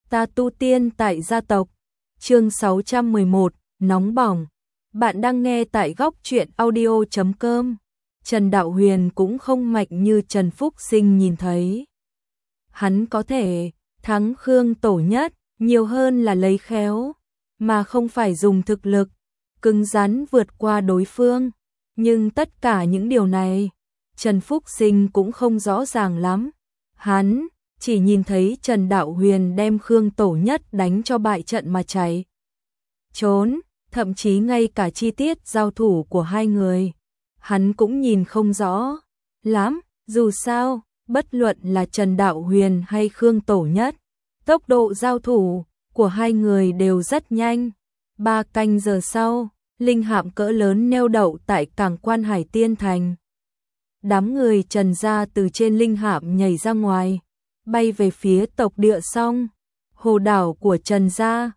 Ta tu tiên tại gia tộc. Chương 611, nóng bỏng. Bạn đang nghe tại góc truyện audio.com. Trần Đạo Huyền cũng không mạnh như Trần Phúc Sinh nhìn thấy. Hắn có thể thắng Khương Tổ Nhất, nhiều hơn là lấy khéo, mà không phải dùng thực lực, cứng rắn vượt qua đối phương. Nhưng tất cả những điều này, Trần Phúc Sinh cũng không rõ ràng lắm. Hắn chỉ nhìn thấy Trần Đạo Huyền đem Khương Tổ Nhất đánh cho bại trận mà chạy trốn, thậm chí ngay cả chi tiết giao thủ của hai người, hắn cũng nhìn không rõ lắm. Dù sao, bất luận là Trần Đạo Huyền hay Khương Tổ Nhất, tốc độ giao thủ của hai người đều rất nhanh. 3 canh giờ sau, linh hạm cỡ lớn neo đậu tại cảng Quan Hải Tiên Thành. Đám người Trần gia từ trên linh hạm nhảy ra ngoài, bay về phía tộc địa Song, hồ đảo của Trần gia.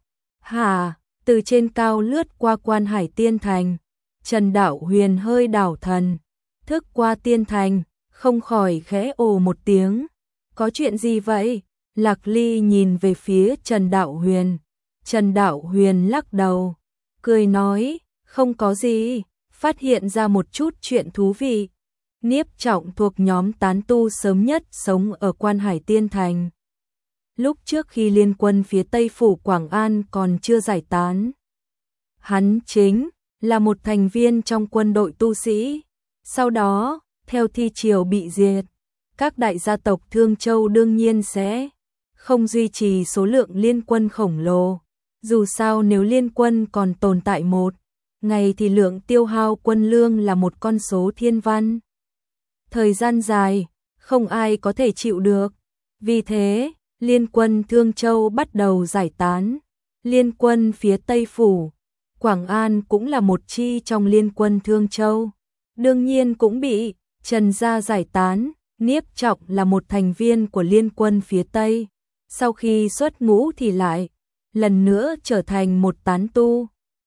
Từ trên cao lướt qua Quan Hải Tiên Thành, Trần Đạo Huyền hơi đảo thần, thức qua Tiên Thành, không khỏi khẽ ồ một tiếng. Có chuyện gì vậy? Lạc Ly nhìn về phía Trần Đạo Huyền. Trần Đạo Huyền lắc đầu, cười nói, không có gì, phát hiện ra một chút chuyện thú vị. Niếp Trọng thuộc nhóm tán tu sớm nhất sống ở Quan Hải Tiên Thành. Lúc trước khi liên quân phía Tây phủ Quảng An còn chưa giải tán, hắn chính là một thành viên trong quân đội tu sĩ. Sau đó, theo thi triều bị diệt, các đại gia tộc Thương Châu đương nhiên sẽ không duy trì số lượng liên quân khổng lồ. Dù sao nếu liên quân còn tồn tại một ngày thì lượng tiêu hao quân lương là một con số thiên văn. Thời gian dài, không ai có thể chịu được. Vì thế, liên quân Thương Châu bắt đầu giải tán. Liên quân phía Tây phủ Quảng An cũng là một chi trong liên quân Thương Châu, đương nhiên cũng bị Trần gia giải tán. Niếp Trọng là một thành viên của liên quân phía Tây, sau khi xuất ngũ thì lại lần nữa trở thành một tán tu.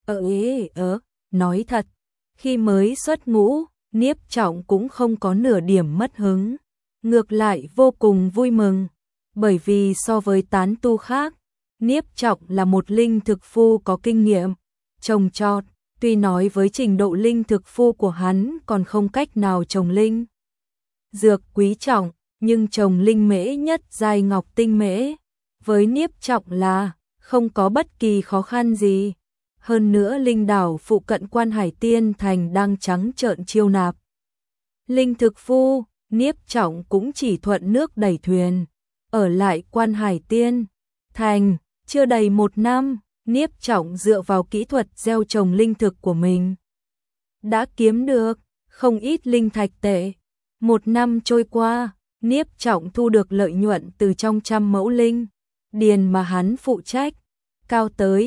Nói thật, khi mới xuất ngũ, Niếp Trọng cũng không có nửa điểm mất hứng, ngược lại vô cùng vui mừng, bởi vì so với tán tu khác, Niếp Trọng là một linh thực phu có kinh nghiệm trồng trọt. Tuy nói với trình độ linh thực phu của hắn còn không cách nào trồng linh dược quý trọng, nhưng trồng linh mễ nhất giai ngọc tinh mễ với Niếp Trọng là không có bất kỳ khó khăn gì. Hơn nữa linh đảo phụ cận Quan Hải Tiên Thành đang trắng trợn chiêu nạp linh thực phu, Niếp Trọng cũng chỉ thuận nước đẩy thuyền, ở lại Quan Hải Tiên Thành chưa đầy 1 năm. Niếp Trọng dựa vào kỹ thuật gieo trồng linh thực của mình đã kiếm được không ít linh thạch tệ. 1 năm trôi qua, Niếp Trọng thu được lợi nhuận từ trong 100 mẫu linh điền mà hắn phụ trách, cao tới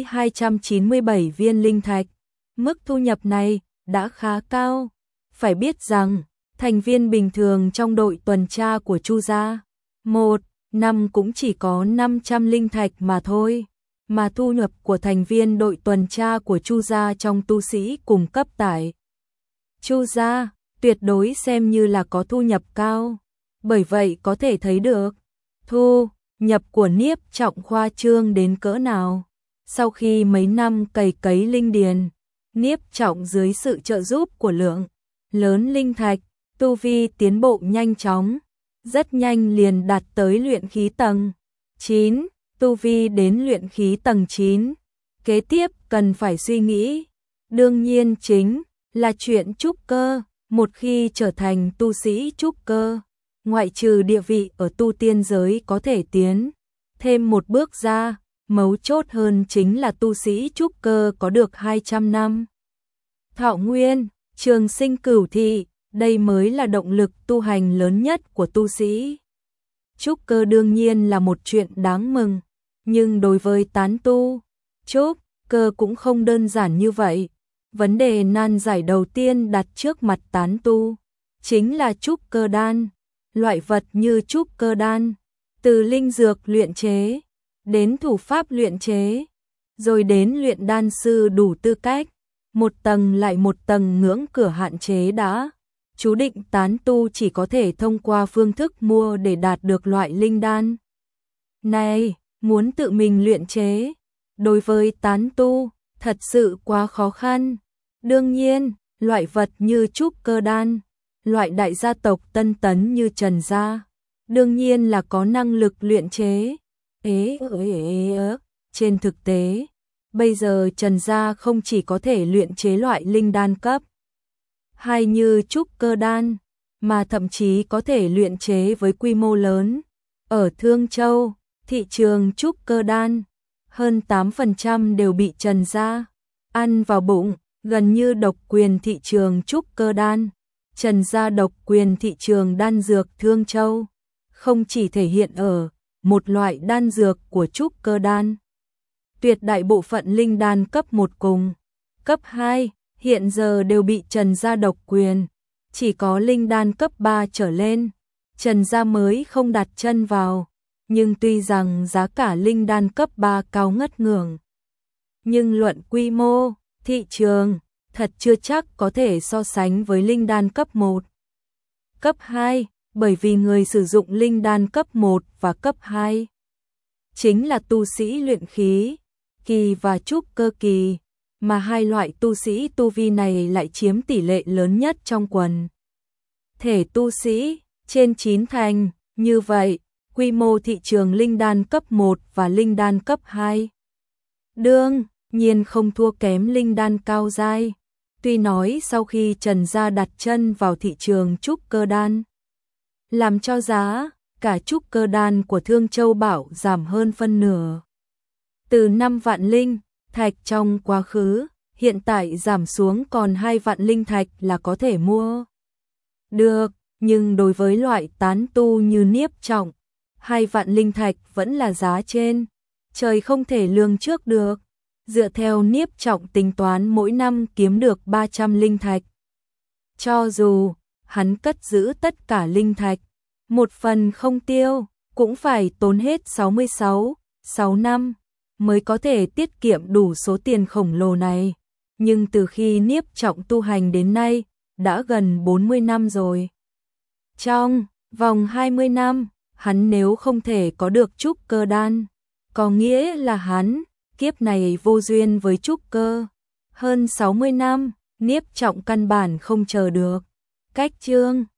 297 viên linh thạch. Mức thu nhập này đã khá cao. Phải biết rằng, thành viên bình thường trong đội tuần tra của Chu gia, 1 năm cũng chỉ có 500 linh thạch mà thôi. Mà thu nhập của thành viên đội tuần tra của Chu gia trong tu sĩ cùng cấp tại Chu gia tuyệt đối xem như là có thu nhập cao. Bởi vậy có thể thấy được thu nhập của Niếp Trọng khoa trương đến cỡ nào. Sau khi mấy năm cày cấy linh điền, Niếp Trọng dưới sự trợ giúp của lượng lớn linh thạch, tu vi tiến bộ nhanh chóng, rất nhanh liền đạt tới luyện khí tầng 9. Tu vi đến luyện khí tầng 9, kế tiếp cần phải suy nghĩ, đương nhiên chính là chuyện trúc cơ. Một khi trở thành tu sĩ trúc cơ, ngoại trừ địa vị ở tu tiên giới có thể tiến thêm một bước ra, mấu chốt hơn chính là tu sĩ trúc cơ có được 200 năm thọ nguyên, trường sinh cửu thị, đây mới là động lực tu hành lớn nhất của tu sĩ. Trúc cơ đương nhiên là một chuyện đáng mừng, nhưng đối với tán tu, trúc cơ cũng không đơn giản như vậy. Vấn đề nan giải đầu tiên đặt trước mặt tán tu chính là trúc cơ đan. Loại vật như trúc cơ đan, từ linh dược luyện chế đến thủ pháp luyện chế, rồi đến luyện đan sư đủ tư cách, một tầng lại một tầng ngưỡng cửa hạn chế đã chú định tán tu chỉ có thể thông qua phương thức mua để đạt được loại linh đan này. muốn tự mình luyện chế, đối với tán tu, thật sự quá khó khăn. Đương nhiên, loại vật như trúc cơ đan, loại đại gia tộc tân tấn như Trần gia, đương nhiên là có năng lực luyện chế. Trên thực tế, bây giờ Trần gia không chỉ có thể luyện chế loại linh đan cấp hay như trúc cơ đan, mà thậm chí có thể luyện chế với quy mô lớn. Ở Thương Châu, thị trường trúc cơ đan, hơn 8% đều bị Trần gia ăn vào bụng, gần như độc quyền thị trường trúc cơ đan. Trần gia độc quyền thị trường đan dược Thương Châu, không chỉ thể hiện ở một loại đan dược của trúc cơ đan. Tuyệt đại bộ phận linh đan cấp 1 cùng cấp 2 hiện giờ đều bị Trần gia độc quyền, chỉ có linh đan cấp 3 trở lên, Trần gia mới không đặt chân vào, nhưng tuy rằng giá cả linh đan cấp 3 cao ngất ngưỡng, nhưng luận quy mô, thị trường, thật chưa chắc có thể so sánh với linh đan cấp 1. Cấp 2, bởi vì người sử dụng linh đan cấp 1 và cấp 2 chính là tu sĩ luyện khí kỳ và trúc cơ kỳ, mà hai loại tu sĩ tu vi này lại chiếm tỷ lệ lớn nhất trong quần thể tu sĩ, trên 9 thành. Như vậy, quy mô thị trường linh đan cấp 1 và linh đan cấp 2 đương nhiên không thua kém linh đan cao giai. Tuy nói sau khi Trần gia đặt chân vào thị trường trúc cơ đan, làm cho giá cả trúc cơ đan của Thương Châu Bảo giảm hơn phân nửa. Từ 5 vạn linh thạch trong quá khứ, hiện tại giảm xuống còn 2 vạn linh thạch là có thể mua được, nhưng đối với loại tán tu như Niếp Trọng, 2 vạn linh thạch vẫn là giá trên trời không thể lường trước được. Dựa theo Niếp Trọng tính toán mỗi năm kiếm được 300 linh thạch. Cho dù hắn cất giữ tất cả linh thạch, một phần không tiêu, cũng phải tốn hết 6 năm mới có thể tiết kiệm đủ số tiền khổng lồ này. Nhưng từ khi Niếp Trọng tu hành đến nay, đã gần 40 năm rồi. Trong vòng 20 năm, hắn nếu không thể có được trúc cơ đan, có nghĩa là hắn kiếp này vô duyên với trúc cơ. Hơn 60 năm, Niếp Trọng căn bản không chờ được. Cách chương